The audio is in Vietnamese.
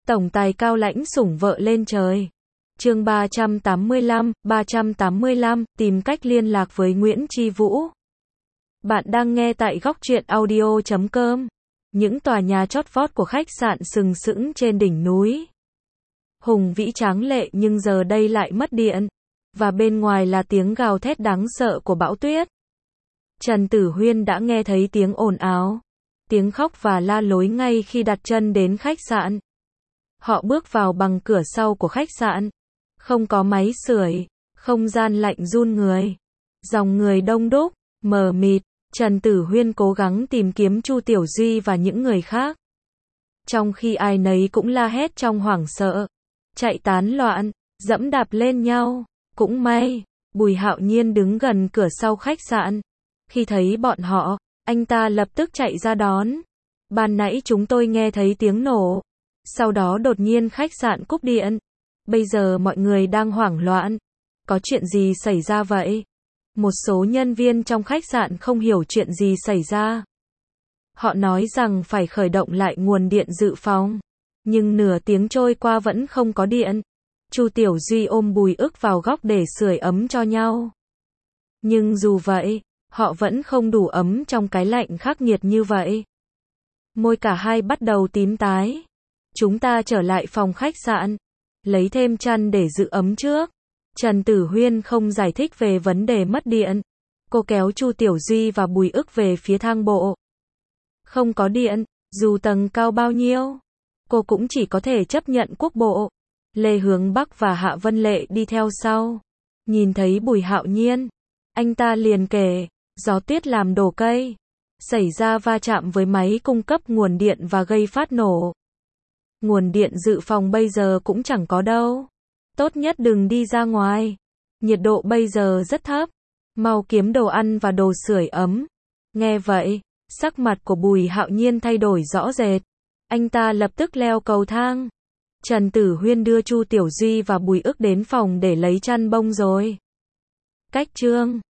Tổng tài cao lãnh sủng vợ lên trời. Chương 385, tìm cách liên lạc với Nguyễn Chi Vũ. Bạn đang nghe tại góc truyện audio.com. Những tòa nhà chót vót của khách sạn sừng sững trên đỉnh núi. Hùng vĩ tráng lệ nhưng giờ đây lại mất điện. Và bên ngoài là tiếng gào thét đáng sợ của bão tuyết. Trần Tử Huyên đã nghe thấy tiếng ồn ào, tiếng khóc và la lối ngay khi đặt chân đến khách sạn. Họ bước vào bằng cửa sau của khách sạn. Không có máy sưởi, không gian lạnh run người. Dòng người đông đúc, mờ mịt. Trần Tử Huyên cố gắng tìm kiếm Chu Tiểu Duy và những người khác. Trong khi ai nấy cũng la hét trong hoảng sợ, chạy tán loạn, dẫm đạp lên nhau. Cũng may, Bùi Hạo Nhiên đứng gần cửa sau khách sạn. Khi thấy bọn họ, anh ta lập tức chạy ra đón. Ban nãy chúng tôi nghe thấy tiếng nổ. Sau đó đột nhiên khách sạn cúp điện. Bây giờ mọi người đang hoảng loạn. Có chuyện gì xảy ra vậy? Một số nhân viên trong khách sạn không hiểu chuyện gì xảy ra. Họ nói rằng phải khởi động lại nguồn điện dự phòng. Nhưng nửa tiếng trôi qua vẫn không có điện. Chu Tiểu Duy ôm Bùi Ức vào góc để sưởi ấm cho nhau. Nhưng dù vậy, họ vẫn không đủ ấm trong cái lạnh khắc nghiệt như vậy. Môi cả hai bắt đầu tím tái. Chúng ta trở lại phòng khách sạn, lấy thêm chăn để giữ ấm trước. Trần Tử Huyên không giải thích về vấn đề mất điện. Cô kéo Chu Tiểu Duy và Bùi Ức về phía thang bộ. Không có điện, dù tầng cao bao nhiêu, cô cũng chỉ có thể chấp nhận quốc bộ. Lê Hướng Bắc và Hạ Vân Lệ đi theo sau. Nhìn thấy Bùi Hạo Nhiên, anh ta liền kể, gió tuyết làm đổ cây, xảy ra va chạm với máy cung cấp nguồn điện và gây phát nổ. Nguồn điện dự phòng bây giờ cũng chẳng có đâu. Tốt nhất đừng đi ra ngoài. Nhiệt độ bây giờ rất thấp. Mau kiếm đồ ăn và đồ sưởi ấm. Nghe vậy, sắc mặt của Bùi Hạo Nhiên thay đổi rõ rệt. Anh ta lập tức leo cầu thang. Trần Tử Huyên đưa Chu Tiểu Duy và Bùi Ức đến phòng để lấy chăn bông rồi. Cách chương